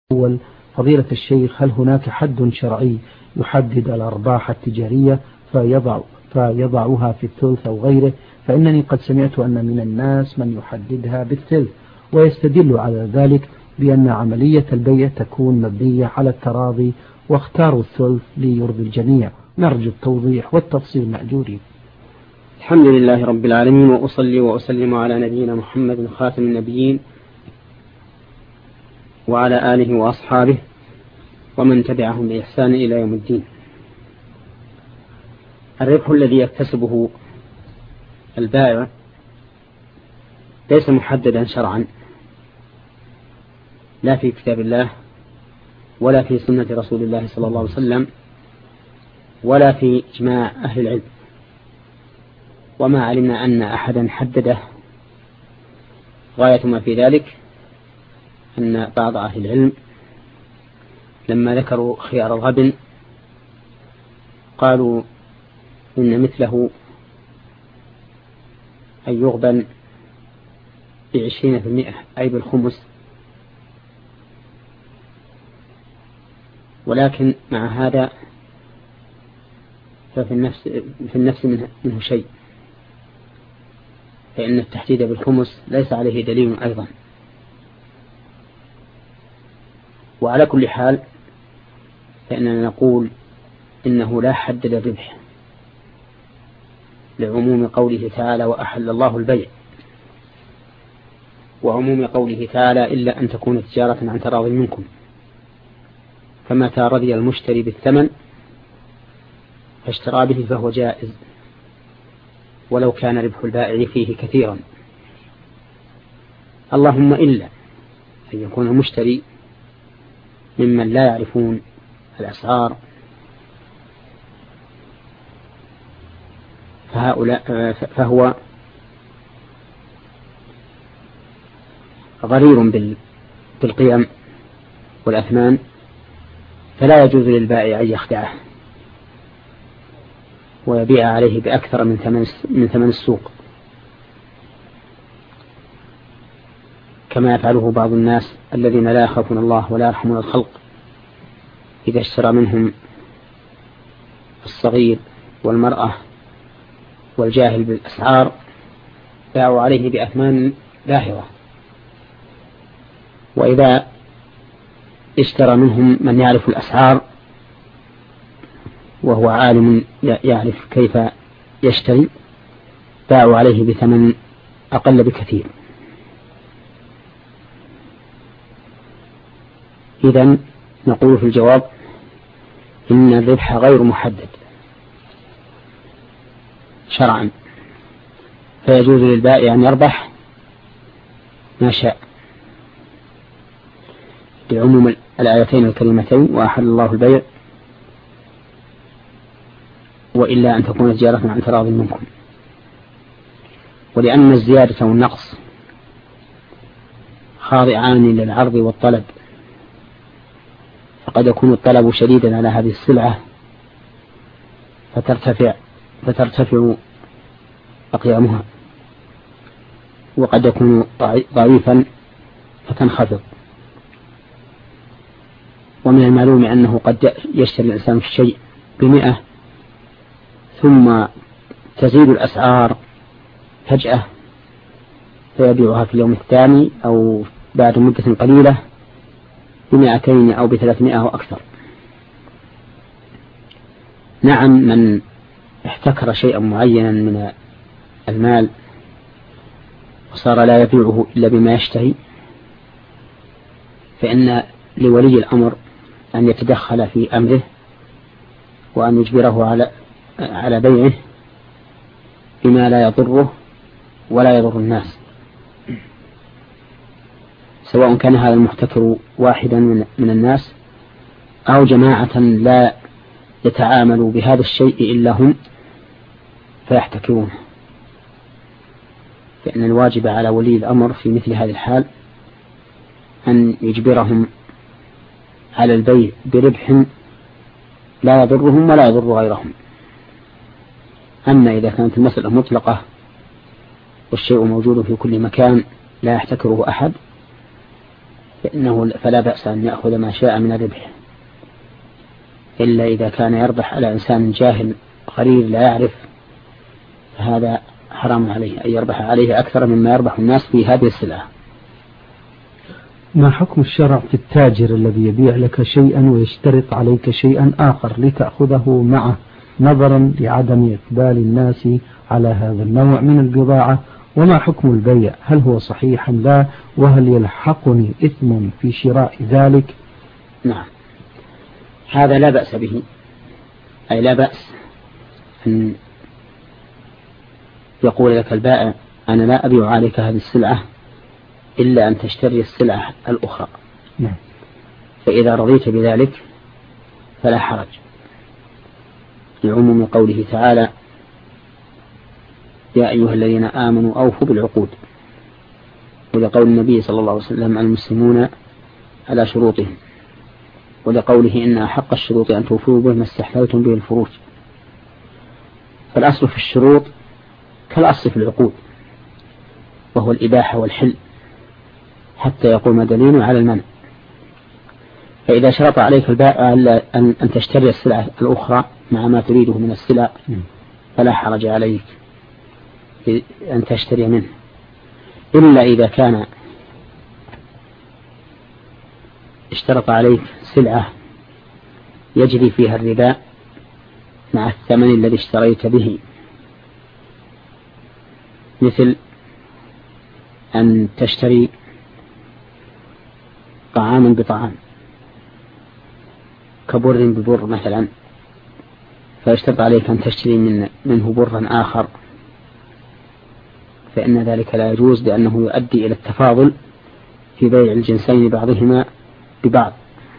أول فضيلة الشيخ، هل هناك حد شرعي يحدد الأرباح التجارية فيضعها في الثلث أو غيره؟ فإنني قد سمعت أن من الناس من يحددها بالثلث ويستدل على ذلك بأن عملية البيع تكون مبنية على التراضي واختاروا الثلث ليرضي الجميع. نرجو التوضيح والتفصيل مأجورين. الحمد لله رب العالمين، وأصلي وأسلم على نبينا محمد خاتم النبيين وعلى آله وأصحابه ومن تبعهم بإحسان إلى يوم الدين. الربح الذي يكتسبه البائع ليس محددا شرعا، لا في كتاب الله ولا في سنة رسول الله صلى الله عليه وسلم ولا في إجماع أهل العلم، وما علمنا أن أحدا حدده. غاية ما في ذلك أن بعض أهل العلم لما ذكروا خيار الغبن قالوا إن مثله أن يغبن ب20%، أي بالخمس، ولكن مع هذا ففي النفس منه شيء، فإن التحديد بالخمس ليس عليه دليل أيضا. وعلى كل حال فإننا نقول إنه لا حد للربح لعموم قوله تعالى وأحل الله البيع، وعموم قوله تعالى إلا أن تكون تجارة عن تراض منكم، فمتى رضي المشتري بالثمن فاشترى به فهو جائز ولو كان ربح البائع فيه كثيرا، اللهم إلا أن يكون المشتري ممن لا يعرفون الأسعار، فهو غرير بالقيم والأثمان، فلا يجوز للبائع أن يخدعه ويبيع عليه بأكثر من ثمن السوق، كما يفعله بعض الناس الذين لا يخافون الله ولا يرحمون الخلق، إذا اشترى منهم الصغير والمرأة والجاهل بالأسعار باعوا عليه بأثمان باهظة، وإذا اشترى منهم من يعرف الأسعار وهو عالم يعرف كيف يشتري باعوا عليه بثمن أقل بكثير. إذن نقول في الجواب إن الربح غير محدد شرعا، فيجوز للبائع أن يربح ما شاء بعموم الآيتين الكريمتين وأحل الله البيع وإلا أن تكون تجارة عن تراض منكم. ولأن الزيادة والنقص خاضعان للعرض والطلب، فقد يكون الطلب شديدا على هذه السلعة فترتفع أقيامها، وقد يكون ضعيفا فتنخفض. ومن المعلوم أنه قد يشتري الإنسان في الشيء ب100 ثم تزيد الأسعار فجأة فيبيعها في اليوم الثاني أو بعد مدة قليلة ب200 أو ب300 أو أكثر. نعم، من احتكر شيئا معينا من المال وصار لا يبيعه إلا بما يشتهي، فإن لولي الأمر أن يتدخل في أمره وأن يجبره على بيعه بما لا يضره ولا يضر الناس، سواء كان هذا المحتكر واحدا من الناس أو جماعة لا يتعاملوا بهذا الشيء إلا هم فيحتكرونه. فإن الواجب على ولي الأمر في مثل هذه الحال أن يجبرهم على البيع بربح لا يضرهم ولا يضر غيرهم. أما إذا كانت المسألة مطلقة والشيء موجود في كل مكان لا يحتكره أحد، فلا بأس أن يأخذ ما شاء من الربح، إلا إذا كان يربح على إنسان جاهل قليل لا يعرف، فهذا حرام عليه أن يربح عليه أكثر مما يربح الناس في هذه السلعة. ما حكم الشرع في التاجر الذي يبيع لك شيئا ويشترط عليك شيئا آخر لتأخذه معه، نظرا لعدم إقبال الناس على هذا النوع من البضاعة؟ وما حكم البيع؟ هل هو صحيح أم لا؟ وهل يلحقني إثم في شراء ذلك؟ نعم، هذا لا بأس به، أي لا بأس أن يقول لك البائع أنا لا أبيع عليك هذه السلعة إلا أن تشتري السلعة الأخرى. نعم. فإذا رضيت بذلك فلا حرج، لعموم قوله تعالى يا أيها الذين آمنوا أوفوا بالعقود، ولقول النبي صلى الله عليه وسلم المسلمون على شروطهم، ولقوله إن أحق الشروط أن توفوا به ما استحللتم به الفروج. فالأصل في الشروط كالأصل في العقود، وهو الإباحة والحل حتى يقوم دليل على المنع. فإذا شرط عليك البائع أن تشتري السلعة الأخرى مع ما تريده من السلع فلا حرج عليك أن تشتري منه، إلا إذا كان اشترط عليك سلعة يجري فيها الربا مع الثمن الذي اشتريت به، مثل أن تشتري طعاما بطعام كبر ببر مثلا، فيشترط عليك أن تشتري منه برا آخر، فإن ذلك لا يجوز، لأنه يؤدي إلى التفاضل في بيع الجنسين بعضهما ببعض،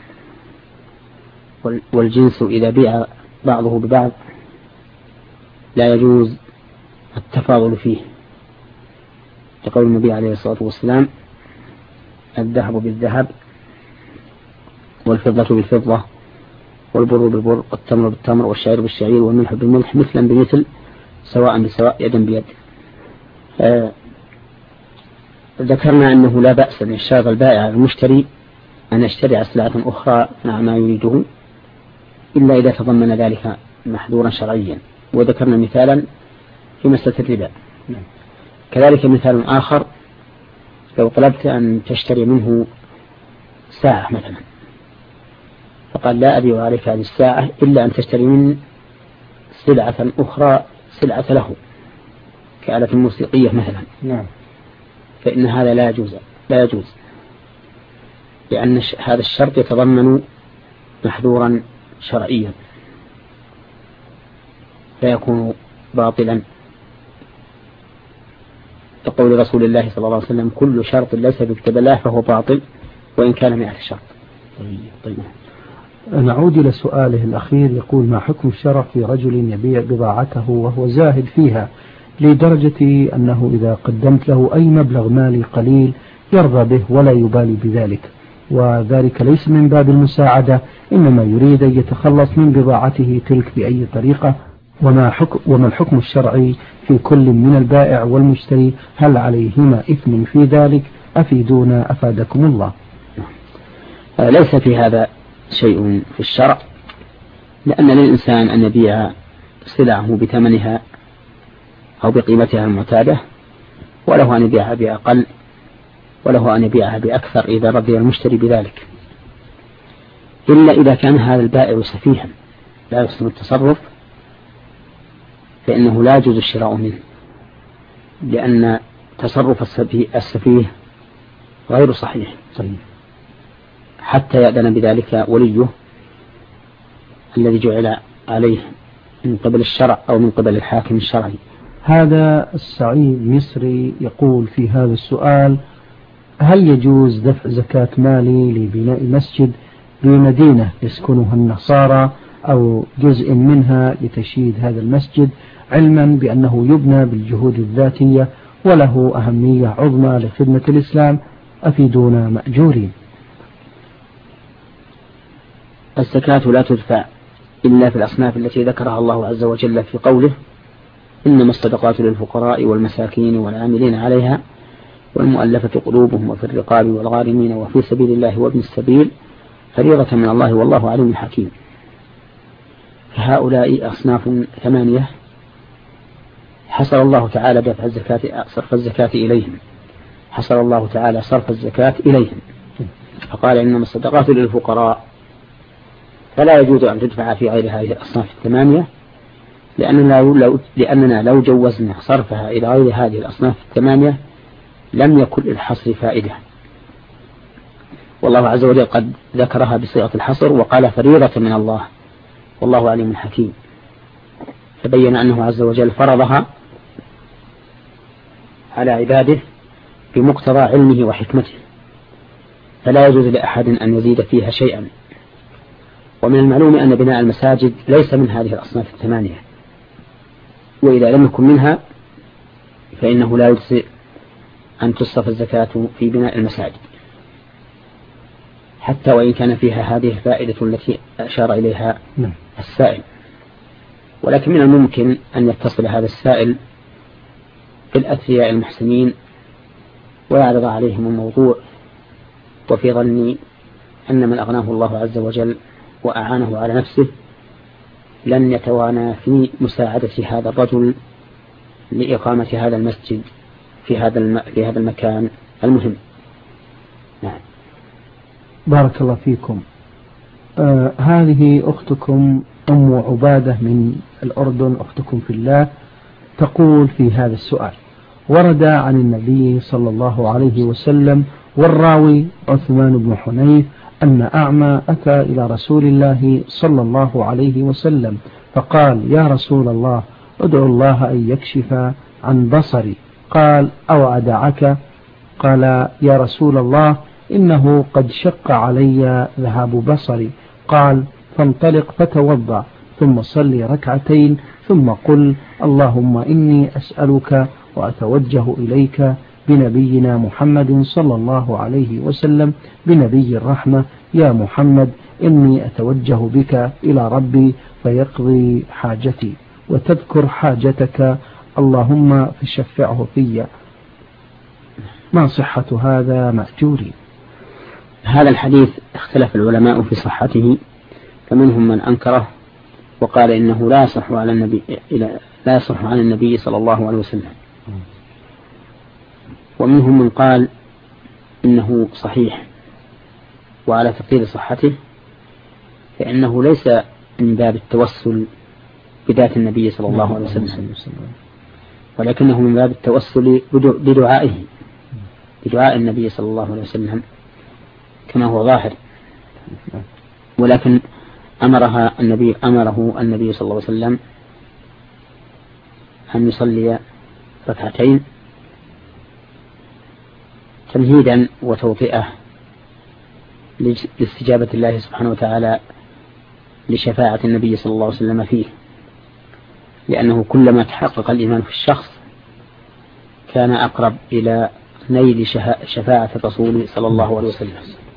والجنس إذا بيع بعضه ببعض لا يجوز التفاضل فيه، يقول النبي عليه الصلاة والسلام الذهب بالذهب والفضة بالفضة والبر بالبر والتمر بالتمر والشعير بالشعير والملح بالملح مثلا بمثل سواء بسواء يدا بيد. ذكرنا أنه لا بأس أن يشترط البائع المشتري أن يشتري سلعة أخرى مع ما يريده، إلا إذا تضمن ذلك محظورا شرعيا، وذكرنا مثالا في مسألة الربا. كذلك مثال آخر لو طلبت أن تشتري منه ساعة مثلا، فقال لا أبيع عليك هذه الساعة إلا أن تشتري من سلعة أخرى سلعة له كآلة موسيقية مثلا. نعم. فإن هذا لا يجوز لأن هذا الشرط يتضمن محظورا شرعيا فيكون باطلا، تقول رسول الله صلى الله عليه وسلم كل شرط ليس بكتاب الله فهو باطل وإن كان 100 شرط. طيب. نعود إلى سؤاله الأخير، يقول ما حكم الشرع في رجل يبيع بضاعته وهو زاهد فيها لدرجة أنه إذا قدمت له أي مبلغ مالي قليل يرضى به ولا يبالي بذلك، وذلك ليس من باب المساعدة، إنما يريد أن يتخلص من بضاعته تلك بأي طريقة؟ وما الحكم الشرعي في كل من البائع والمشتري؟ هل عليهما إثم في ذلك؟ أفيدونا أفادكم الله. ليس في هذا شيء في الشرع، لأن للإنسان أن يبيع سلعه بثمنها أو بقيمتها المعتادة، وله أن يبيعها بأقل، وله أن يبيعها بأكثر إذا رضي المشتري بذلك، إلا إذا كان هذا البائع سفيها لا يحسن التصرف فإنه لا يجوز الشراء منه، لأن تصرف السفيه غير صحيح حتى يأذن بذلك وليه الذي جعل عليه من قبل الشرع أو من قبل الحاكم الشرعي. هذا السعيد مصري يقول في هذا السؤال: هل يجوز دفع زكاة مالي لبناء مسجد بمدينة يسكنها النصارى أو جزء منها لتشييد هذا المسجد، علما بأنه يبنى بالجهود الذاتية وله أهمية عظمى لخدمة الإسلام؟ أفيدونا مأجورين. الزكاة لا تدفع إلا في الأصناف التي ذكرها الله عز وجل في قوله إنما الصدقات للفقراء والمساكين والعاملين عليها والمؤلفة قلوبهم وفي الرقاب والغارمين وفي سبيل الله وابن السبيل فريضة من الله والله عليم حكيم. فهؤلاء أصناف 8 حصر الله تعالى دفع الزكاة صرف الزكاة إليهم، حصر الله تعالى صرف الزكاة إليهم، فقال إنما الصدقات للفقراء، فلا يجوز أن تدفع في غير هذه الأصناف 8 لأننا لو جوزنا صرفها إلى غير هذه الأصناف 8 لم يكن للحصر فائدة، والله عز وجل قد ذكرها بصيغة الحصر وقال فريضة من الله والله عليم حكيم، فبين أنه عز وجل فرضها على عباده بمقتضى علمه وحكمته، فلا يجوز لأحد أن يزيد فيها شيئا. ومن المعلوم أن بناء المساجد ليس من هذه الأصناف 8، وإذا لم يكن منها فإنه لا يجزئ أن تصرف الزكاة في بناء المساجد، حتى وإن كان فيها هذه الفائدة التي أشار إليها السائل. ولكن من الممكن أن يتصل هذا السائل بالأثرياء المحسنين ويعرض عليهم الموضوع، وفي ظني أن من أغناه الله عز وجل وأعانه على نفسه لن يتوانى في مساعدة هذا الرجل لإقامة هذا المسجد في هذا المكان المهم. نعم. بارك الله فيكم. هذه أختكم أم عبادة من الأردن، أختكم في الله، تقول في هذا السؤال: ورد عن النبي صلى الله عليه وسلم والراوي عثمان بن حنيف أن أعمى أتى إلى رسول الله صلى الله عليه وسلم فقال: يا رسول الله ادعو الله أن يكشف عن بصري. قال: أو أدعك؟ قال: يا رسول الله إنه قد شق علي ذهاب بصري. قال: فانطلق فتوضأ ثم صلي ركعتين ثم قل: اللهم إني أسألك وأتوجه إليك بنبينا محمد صلى الله عليه وسلم بنبي الرحمة، يا محمد إني أتوجه بك إلى ربي فيقضي حاجتي، وتذكر حاجتك اللهم فشفعه في. ما صحة هذا مأجوري؟ هذا الحديث اختلف العلماء في صحته، فمنهم من أنكره وقال إنه لا يصح عن النبي صلى الله عليه وسلم، ومنهم من قال إنه صحيح. وعلى تقدير صحته فإنه ليس من باب التوسل بذات النبي صلى الله عليه وسلم، ولكنه من باب التوسل بدعائه، بدعاء النبي صلى الله عليه وسلم كما هو ظاهر. ولكن أمره النبي صلى الله عليه وسلم أن يصلي ركعتين تمهيدا وتوطئة لاستجابة الله سبحانه وتعالى لشفاعة النبي صلى الله عليه وسلم فيه، لأنه كلما تحقق الإيمان في الشخص كان أقرب إلى نيل شفاعة الرسول صلى الله عليه وسلم.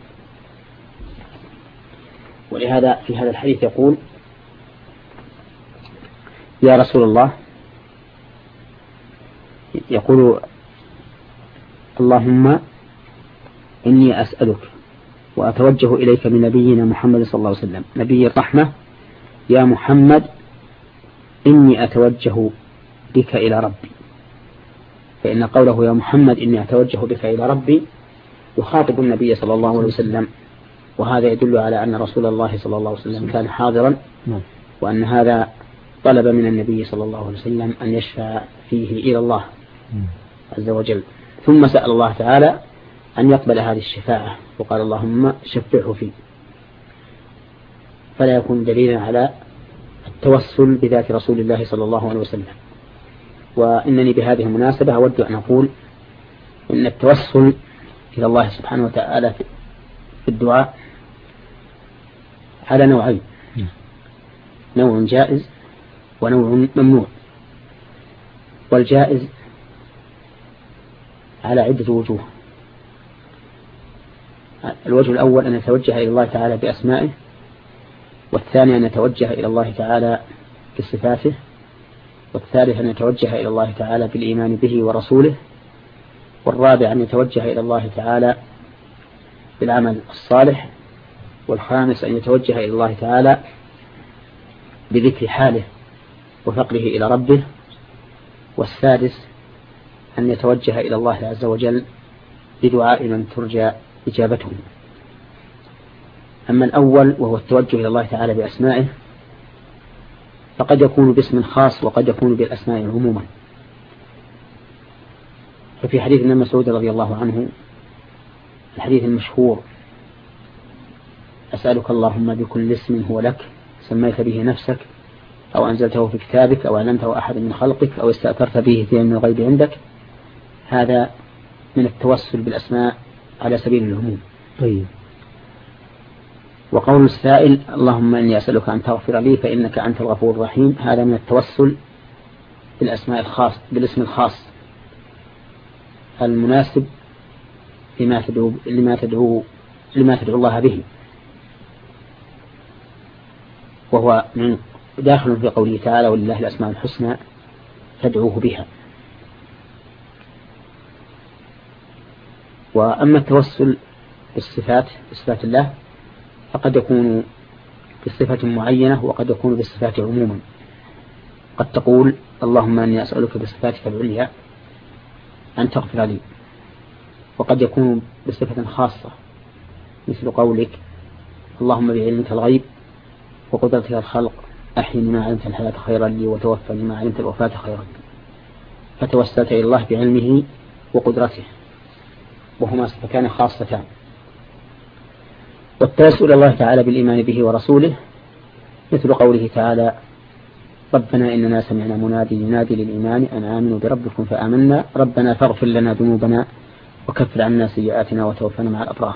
ولهذا في هذا الحديث يقول: يا رسول الله، يقول: اللهم إني أسألك وأتوجه إليك بنبينا محمد صلى الله عليه وسلم نبي الرحمة، يا محمد إني أتوجه بك إلى ربي. فإن قوله يا محمد إني أتوجه بك إلى ربي يخاطب النبي صلى الله عليه وسلم، وهذا يدل على أن رسول الله صلى الله عليه وسلم كان حاضرا، وأن هذا طلب من النبي صلى الله عليه وسلم أن يشفع فيه إلى الله عز وجل، ثم سأل الله تعالى أن يقبل هذه الشفاعة وقال: اللهم شفعه فيه. فلا يكون دليلا على التوسل بذات رسول الله صلى الله عليه وسلم. وإنني بهذه المناسبة أود أن أقول إن التوسل إلى الله سبحانه وتعالى في الدعاء على نوعين: نوع جائز ونوع ممنوع. والجائز على عدة وجوه. الوجه الأول أن يتوجه إلى الله تعالى بأسمائه، والثاني أن يتوجه إلى الله تعالى بصفاته، والثالث أن يتوجه إلى الله تعالى بالإيمان به ورسوله، والرابع أن يتوجه إلى الله تعالى بالعمل الصالح، والخامس أن يتوجه إلى الله تعالى بذكر حاله وفقره إلى ربه، والسادس أن يتوجه إلى الله عز وجل بدعاء من ترجى إجابته. أما الأول وهو التوجه إلى الله تعالى بأسمائه فقد يكون باسم خاص وقد يكون بالأسماء عموما. ففي حديث ابن مسعود رضي الله عنه الحديث المشهور: أسألك اللهم بكل اسم هو لك سميت به نفسك أو أنزلته في كتابك أو علمته أحد من خلقك أو استأثرت به في علم الغيب عندك. هذا من التوسل بالأسماء على سبيل العموم. طيب. وقول السائل: اللهم إني أسألك أن تغفر لي فإنك أنت الغفور الرحيم، هذا من التوسل بالأسماء الخاص بالاسم الخاص المناسب لما تدعو الله به، وهو داخل في قوله تعالى: ولله الأسماء الحسنى فادعوه بها. وأما التوسل بالصفات بصفات الله فقد يكون بصفة معينة وقد يكون بالصفات عموما. قد تقول: اللهم أني أسألك بصفاتك العليا أن تغفر لي، وقد يكون بصفة خاصة مثل قولك: اللهم بعلمك الغيب وقدرتك الخلق أحيني ما علمت الحياة خيرا لي وتوفني ما علمت الوفاة خيرا لي، فتوسلت إلى الله بعلمه وقدرته، وهما صفتان خاصتان. والتوسل إلى الله تعالى بالإيمان به ورسوله مثل قوله تعالى: ربنا إننا سمعنا منادي ينادي للإيمان أن آمنوا بربكم فآمنا ربنا فاغفر لنا ذنوبنا وكفر عنا سيئاتنا وتوفنا مع الأبرار.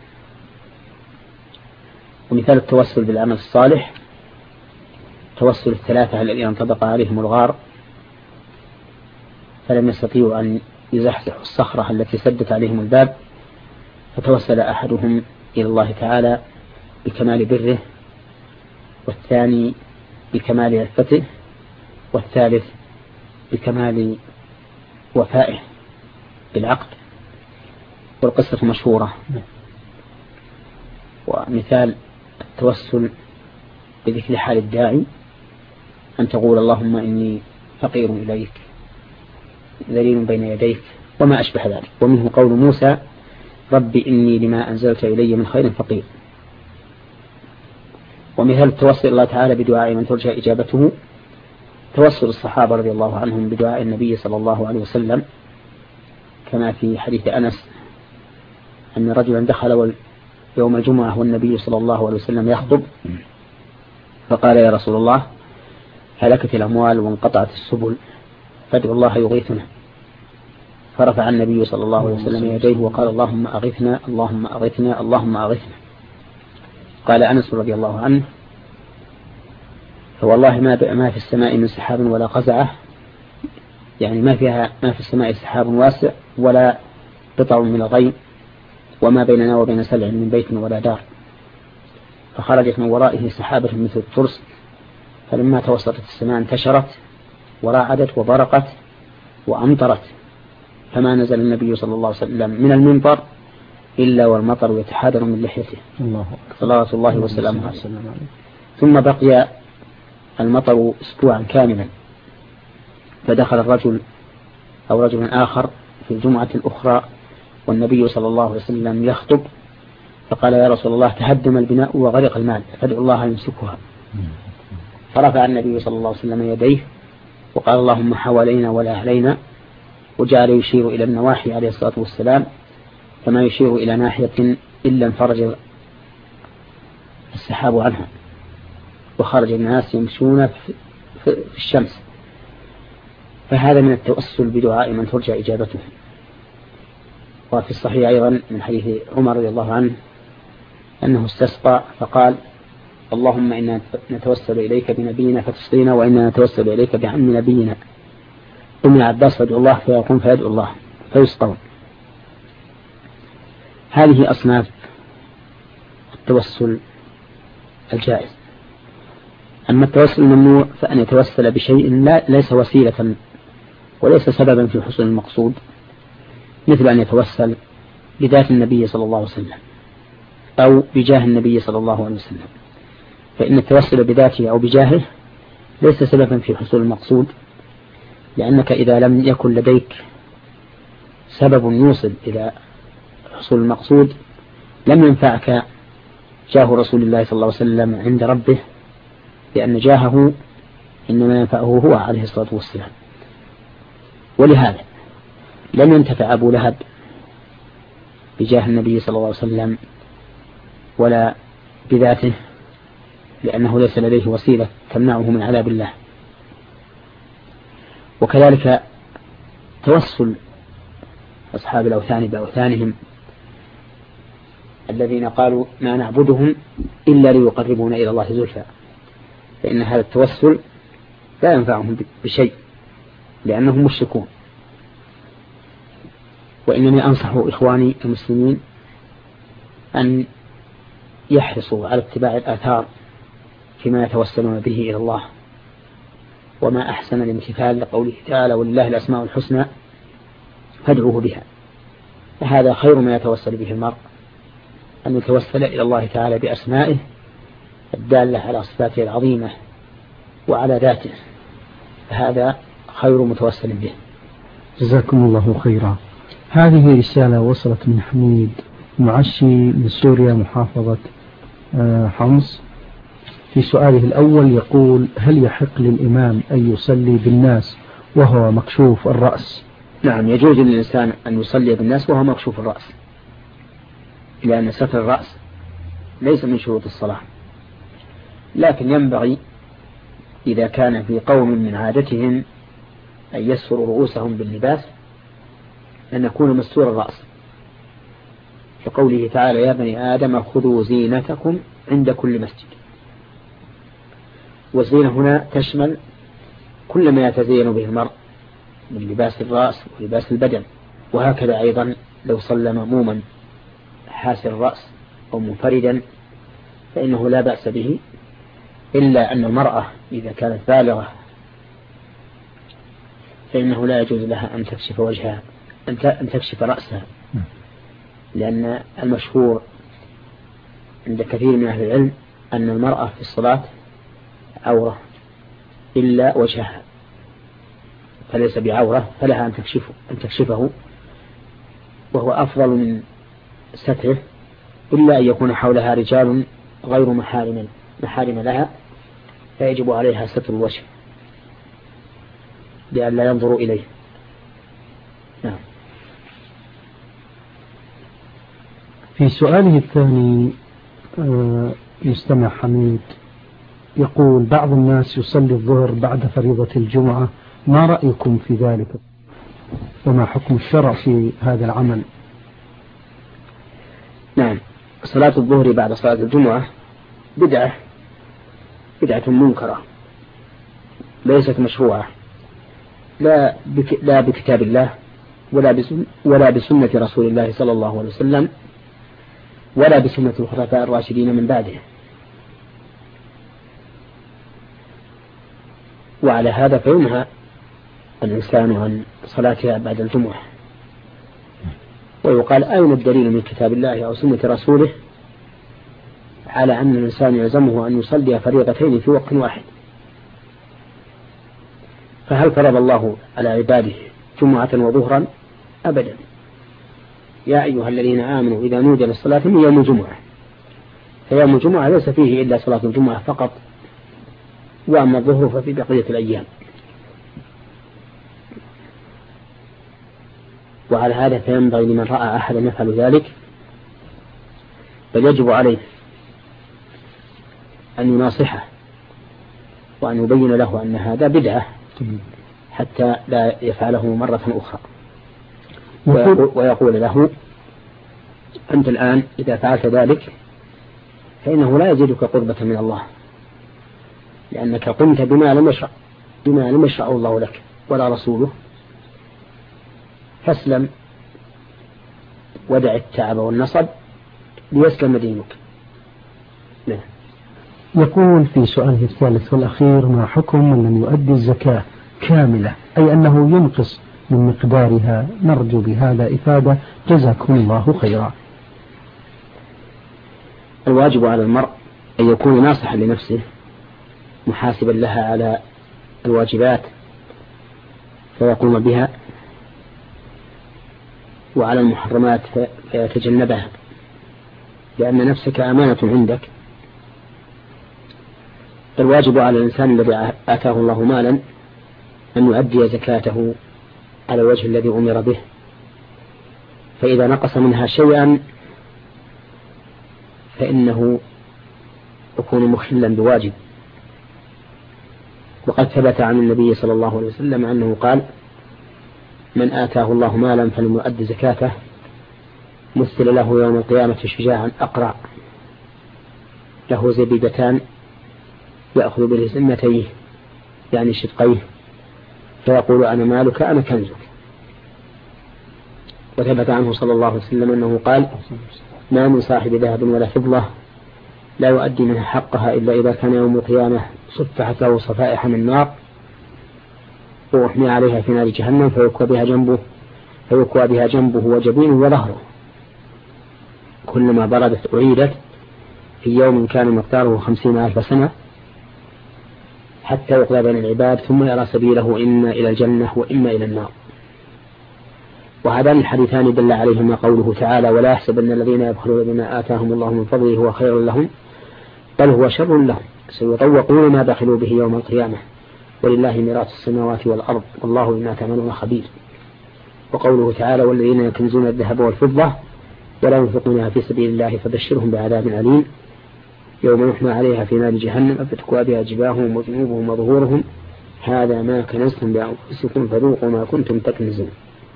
ومثال التوسل بالعمل الصالح توسل الثلاثة الذين انطبق عليهم الغار فلم يستطيعوا أن يزحزحوا الصخرة التي سدت عليهم الباب، فتوسل أحدهم إلى الله تعالى بكمال بره، والثاني بكمال عفته، والثالث بكمال وفائه بالعقد. والقصة مشهورة. ومثال التوسل بذكر حال الداعي أن تقول: اللهم إني فقير إليك ذليل بين يديك وما أشبه ذلك. ومنه قول موسى: ربي إني لما أنزلت إلي من خير فقير. ومثال التوسل الله تعالى بدعاء من ترجى إجابته توسل الصحابة رضي الله عنهم بدعاء النبي صلى الله عليه وسلم، كما في حديث أنس أن رجلا دخل يوم الجمعة والنبي صلى الله عليه وسلم يخطب، فقال: يا رسول الله هلكت الأموال وانقطعت السبل فادعو الله يغيثنا. فرفع النبي صلى الله عليه وسلم يديه وقال: اللهم أغثنا اللهم أغثنا اللهم أغثنا. قال أنس رضي الله عنه: فوالله ما في السماء من سحاب ولا قزعة، يعني ما في السماء سحاب واسع ولا قطع من الغيم، وما بيننا وبين سلع من بيت ولا دار. فخرجت من ورائه سحابة مثل الترس، فلما توسطت السماء انتشرت ورعدت وبرقت وأمطرت، فما نزل النبي صلى الله عليه وسلم من المنبر إلا والمطر يتحادر من لحيته صلوات الله وسلامه عليه. ثم بقي المطر أسبوعا كاملا، فدخل الرجل أو رجل آخر في الجمعة الأخرى والنبي صلى الله عليه وسلم يخطب، فقال: يا رسول الله تهدم البناء وغرق المال فادعو الله يمسكها. فرفع النبي صلى الله عليه وسلم يديه وقال: اللهم حوالينا ولا علينا، وجعل يشير إلى النواحي عليه الصلاة والسلام، فما يشير إلى ناحية إلا انفرج السحاب عنها وخرج الناس يمشون في الشمس. فهذا من التوسل بدعاء من ترجى إجابته. وفي الصحيح أيضا من حديث عمر رضي الله عنه أنه استسقى فقال: اللهم إنا نتوسل إليك بنبينا فتسقينا، وإنا نتوسل إليك بعم نبينا. ابن عباس فادعو الله فيقوم فيدعو الله فيسقون. هذه أصناف التوسل الجائز. أما التوسل الممنوع فأن يتوسل بشيء ليس وسيلة وليس سببا في حصول المقصود، مثل أن يتوسل بذات النبي صلى الله عليه وسلم أو بجاه النبي صلى الله عليه وسلم، فإن التوسل بذاته أو بجاهه ليس سببا في حصول المقصود، لأنك إذا لم يكن لديك سبب يوصل إلى حصول المقصود لم ينفعك جاه رسول الله صلى الله عليه وسلم عند ربه، لأن جاهه إنما ينفعه هو عليه الصلاة والسلام. ولهذا لم ينتفع أبو لهب بجاه النبي صلى الله عليه وسلم ولا بذاته، لأنه ليس لديه وسيلة تمنعه من عذاب الله. وكذلك توسل أصحاب الأوثان بأوثانهم الذين قالوا ما نعبدهم إلا ليقربونا إلى الله زلفى، فإن هذا التوسل لا ينفعهم بشيء لأنهم مشركون. وإنني أنصح إخواني المسلمين أن يحرصوا على اتباع الآثار فيما يتوسلون به إلى الله، وما أحسن الامتثال لقوله تعالى ولله الأسماء الحسنى فادعوه بها. فهذا خير ما يتوسل به المرء، أن يتوسل إلى الله تعالى بأسمائه الدالة على صفاته العظيمة وعلى ذاته، فهذا خير متوسل به. جزاكم الله خيرا. هذه رسالة وصلت من حميد معشي من سوريا محافظة حمص. في سؤاله الأول يقول: هل يحق للإمام أن يصلي بالناس وهو مكشوف الرأس؟ نعم، يجوز للإنسان أن يصلي بالناس وهو مكشوف الرأس، لأن ستر الرأس ليس من شروط الصلاة، لكن ينبغي إذا كان في قوم من عادتهم أن يسروا رؤوسهم باللباس أن يكون مستور الرأس، كقوله تعالى يا بني آدم خذوا زينتكم عند كل مسجد. والزينة هنا تشمل كل ما يتزين به المرء من لباس الرأس ولباس البدن، وهكذا أيضا لو صلى مأموما حاسر الرأس أو منفردا فإنه لا بأس به، إلا أن المرأة إذا كانت بالغة فإنه لا يجوز لها أن تكشف وجهها، أن تكشف رأسها، لأن المشهور عند كثير من أهل العلم أن المرأة في الصلاة عورة إلا وجهها، فليس بعورة، فلها أن تكشفه، وهو أفضل من ستره، إلا أن يكون حولها رجال غير محارم لها، فيجب عليها ستر الوجه لأن لا ينظروا إليه. نعم. في سؤاله الثاني يستمع حميد يقول: بعض الناس يصلي الظهر بعد فريضة الجمعة، ما رأيكم في ذلك؟ وما حكم الشرع في هذا العمل؟ نعم، صلاة الظهر بعد صلاة الجمعة بدعة منكرة ليست مشروعة، لا بكتاب الله ولا بسنة رسول الله صلى الله عليه وسلم ولا بسنة الخلفاء الراشدين من بعده. وعلى هذا فينهى الإنسان عن صلاتها بعد الجمعة، ويقال أين الدليل من كتاب الله أو سنة رسوله على أن الإنسان يلزمه أن يصلي فريضتين في وقت واحد؟ فهل فرض الله على عباده جمعة وظهرا؟ أبدا. يا أيها الذين آمنوا إذا نودي للصلاة من يوم الجمعة، فيوم الجمعة ليس فيه إلا صلاة الجمعة فقط، وأما الظهر ففي بقية الأيام. وعلى هذا فينبغي لمن رأى أحدا يفعل ذلك بل يجب عليه أن يناصحه وأن يبين له أن هذا بدعة حتى لا يفعله مرة أخرى، ويقول له أنت الآن إذا فعلت ذلك فإنه لا يزيدك قربة من الله، لأنك قمت بما لم يشرع الله لك ولا رسوله، فاسلم ودع التعب والنصب ليسلم دينك. نعم. يقول في سؤاله الثالث والأخير: ما حكم من لم يؤدي الزكاة كاملة، أي أنه ينقص من مقدارها. نرجو بهذا إفادة، جزاكم الله خيرا. الواجب على المرء أن يكون ناصحا لنفسه محاسبا لها على الواجبات فيقوم بها، وعلى المحرمات فيتجنبها، لأن نفسك أمانة عندك. الواجب على الإنسان الذي آتاه الله مالا أن يؤدي زكاته على الوجه الذي أمر به، فإذا نقص منها شيئا فإنه يكون مخلا بواجب. وقد ثبت عن النبي صلى الله عليه وسلم أنه قال: من آتاه الله مالا فلم يؤد زكاته مثل له يوم القيامة شجاعا أقرع له زبيبتان يأخذ بلزمتيه يعني شدقيه فيقول: أنا مالك أنا كنزك. وثبت عنه صلى الله عليه وسلم أنه قال: ما من صاحب ذهب ولا فضة لا يؤدي منها حقها إلا إذا كان يوم القيامة صفحت له صفائح من نار وأحمي عليها في نار جهنم فيكوى بها جنبه وجبينه وظهره، كلما بردت أعيدت في يوم كان مقداره 50,000 سنة حتى يقضى بين العباد ثم يرى سبيله إما إلى الجنة وإما إلى النار. وهذان الحديثان دل عليهما قوله تعالى: ولا يحسبن الذين يبخلون بما آتاهم الله من فضله هو خير لهم بل هو شر لهم سيطوقون ما بخلوا به يوم القيامة ولله ميراث السماوات والأرض والله بما تعملون خبير. وقوله تعالى: والذين يكنزون الذهب والفضة ولا ينفقونها في سبيل الله فبشرهم بعذاب أليم يوم يحمى عليها في نار جهنم فتكوى بها جباههم وجنوبهم وظهورهم هذا ما كنزتم بأنفسكم فذوقوا ما كنتم تكنزون.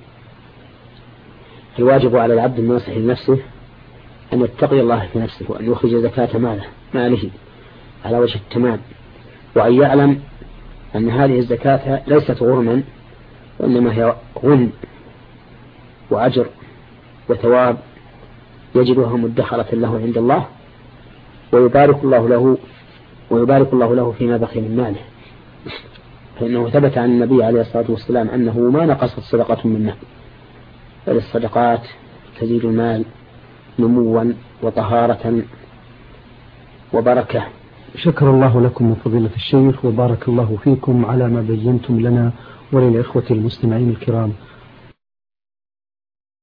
الواجب على العبد الناصح لنفسه أن يتقي الله في نفسه وأن يخرج زكاة ماله على وجه التمام، وأن يعلم أن هذه الزكاة ليست غرما وإنما هي غن وأجر وثواب يجدها مدخرة له عند الله، ويبارك الله له فيما بقي من ماله. فإنه ثبت عن النبي عليه الصلاة والسلام أنه ما نقصت صدقة من مال، بل الصدقات تزيد المال نموا وطهارة وبركة. شكر الله لكم من فضيلة الشيخ وبارك الله فيكم على ما بينتم لنا وللإخوة المستمعين الكرام.